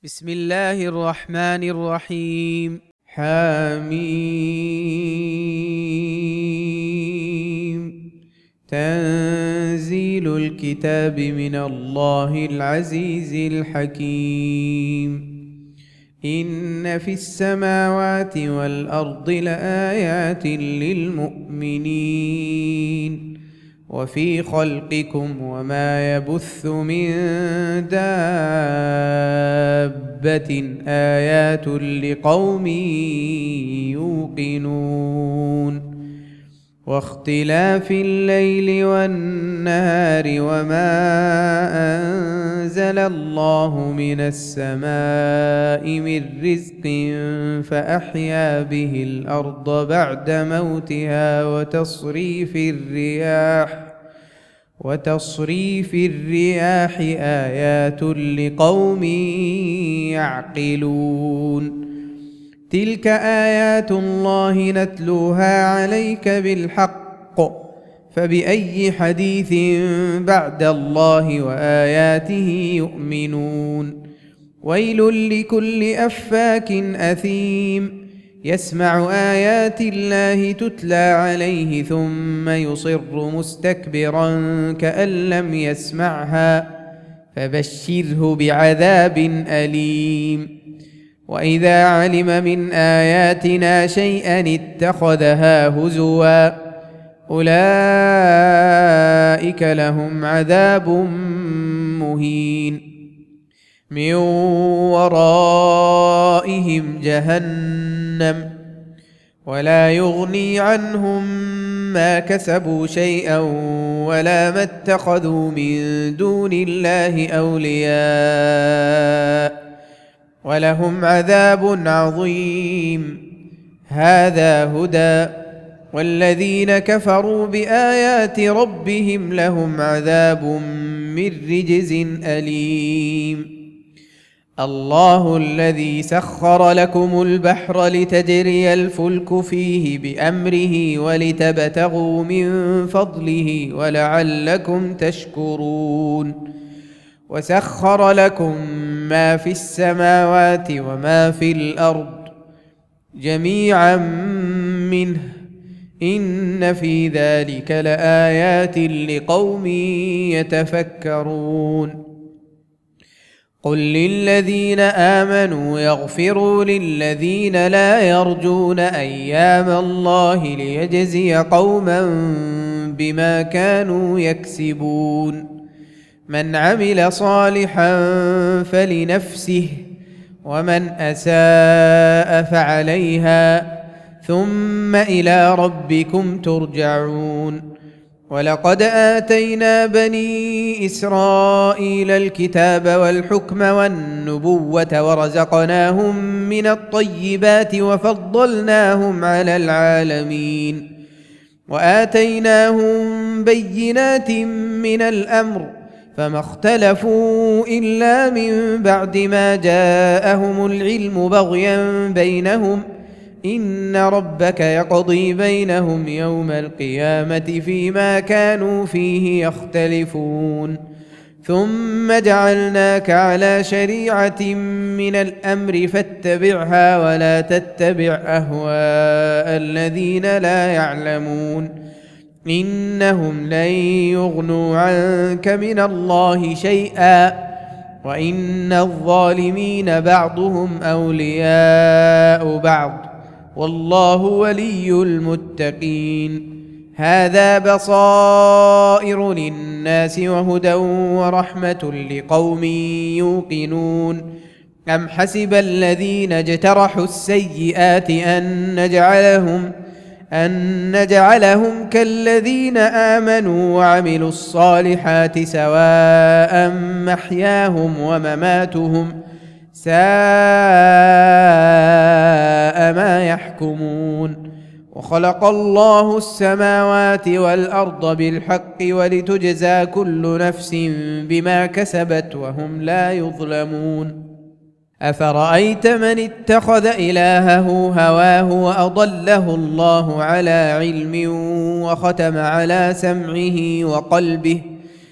بسم الله الرحمن الرحيم. حميم. تنزيل الكتاب من الله العزيز الحكيم. إن في السماوات والأرض لآيات للمؤمنين وفي خلقكم وما يبث من دابة آيات لقوم يوقنون واختلاف الليل والنهار وما أنزل الله من السماء من رزق فأحيا به الأرض بعد موتها وتصريف الرياح آيات لقوم يعقلون. تلك آيات الله نتلوها عليك بالحق فبأي حديث بعد الله وآياته يؤمنون. ويل لكل أفاك أثيم يسمع آيات الله تتلى عليه ثم يصر مستكبرا كأن لم يسمعها فبشره بعذاب أليم. وإذا علم من آياتنا شيئا اتخذها هزوا أولئك لهم عذاب مهين من ورائهم جهنم ولا يغني عنهم ما كسبوا شيئا ولا ما اتخذوا من دون الله أولياء ولهم عذاب عظيم. هذا هدى والذين كفروا بآيات ربهم لهم عذاب من رجز أليم. الله الذي سخر لكم البحر لتجري الفلك فيه بأمره ولتبتغوا من فضله ولعلكم تشكرون. وسخر لكم ما في السماوات وما في الأرض جميعا منه إن في ذلك لآيات لقوم يتفكرون. قل للذين آمنوا يغفروا للذين لا يرجون أيام الله ليجزي قوما بما كانوا يكسبون. من عمل صالحا فلنفسه ومن أساء فعليها ثم إلى ربكم ترجعون. ولقد آتينا بني إسرائيل الكتاب والحكم والنبوة ورزقناهم من الطيبات وفضلناهم على العالمين وآتيناهم بينات من الأمر فما اختلفوا إلا من بعد ما جاءهم العلم بغيا بينهم إن ربك يقضي بينهم يوم القيامة فيما كانوا فيه يختلفون. ثم جعلناك على شريعة من الأمر فاتبعها ولا تتبع أهواء الذين لا يعلمون إنهم لن يغنوا عنك من الله شيئا وإن الظالمين بعضهم أولياء بعض والله ولي المتقين. هذا بصائر للناس وهدى ورحمة لقوم يوقنون. أم حسب الذين اجترحوا السيئات أن نجعلهم كالذين آمنوا وعملوا الصالحات سواء محياهم ومماتهم ساء ما يحكمون. وخلق الله السماوات والأرض بالحق ولتجزى كل نفس بما كسبت وهم لا يظلمون. أفرأيت من اتخذ إلهه هواه وأضله الله على علم وختم على سمعه وقلبه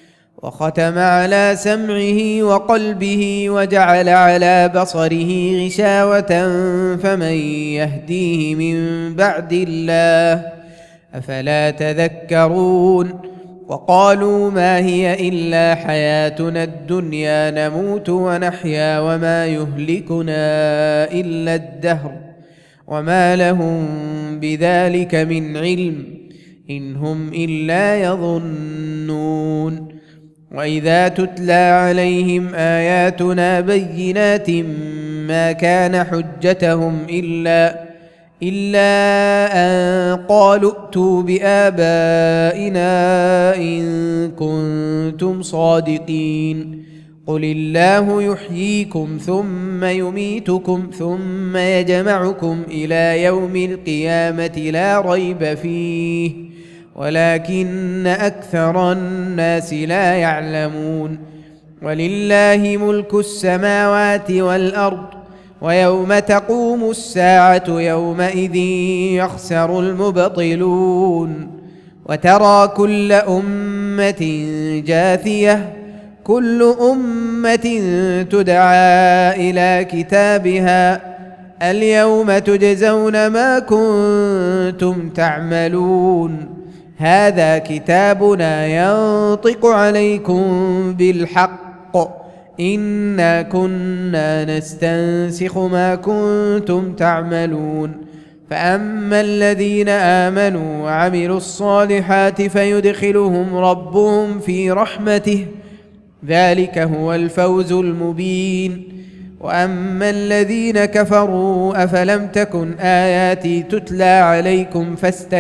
وختم على سمعه وقلبه وجعل على بصره غشاوة فمن يهديه من بعد الله أفلا تذكرون وقالوا ما هي إلا حياتنا الدنيا نموت ونحيا وما يهلكنا إلا الدهر وما لهم بذلك من علم إن هم إلا يظنون وإذا تتلى عليهم آياتنا بينات ما كان حجتهم إلا أن قالوا ائتوا بآبائنا إن كنتم صادقين قل الله يحييكم ثم يميتكم ثم يجمعكم إلى يوم القيامة لا ريب فيه ولكن أكثر الناس لا يعلمون ولله ملك السماوات والأرض ويوم تقوم الساعة يومئذ يخسر المبطلون وترى كل أمة جاثية كل أمة تدعى إلى كتابها اليوم تجزون ما كنتم تعملون هذا كتابنا ينطق عليكم بالحق إنا كنا نستنسخ ما كنتم تعملون فأما الذين آمنوا وعملوا الصالحات فيدخلهم ربهم في رحمته ذلك هو الفوز المبين وأما الذين كفروا أفلم تكن آياتي تتلى عليكم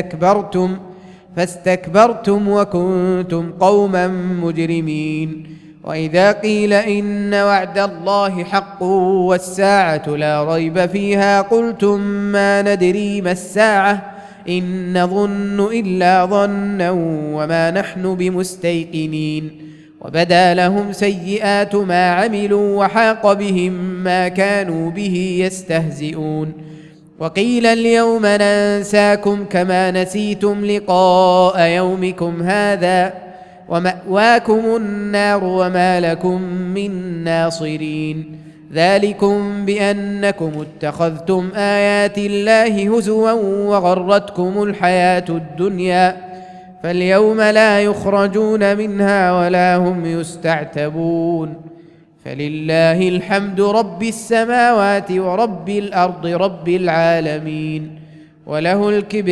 فاستكبرتم وكنتم قوما مجرمين وإذا قيل إن وعد الله حق والساعة لا ريب فيها قلتم ما ندري ما الساعة إن نظن إلا ظنا وما نحن بمستيقنين وبدا لهم سيئات ما عملوا وحاق بهم ما كانوا به يستهزئون وقيل اليوم ننساكم كما نسيتم لقاء يومكم هذا ومأواكم النار وما لكم من ناصرين ذلكم بأنكم اتخذتم آيات الله هزوا وغرتكم الحياة الدنيا فاليوم لا يخرجون منها ولا هم يستعتبون فلله الحمد رب السماوات ورب الأرض رب العالمين وله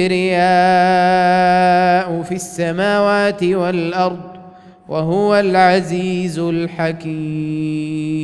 الكبرياء في السماوات والأرض وهو العزيز الحكيم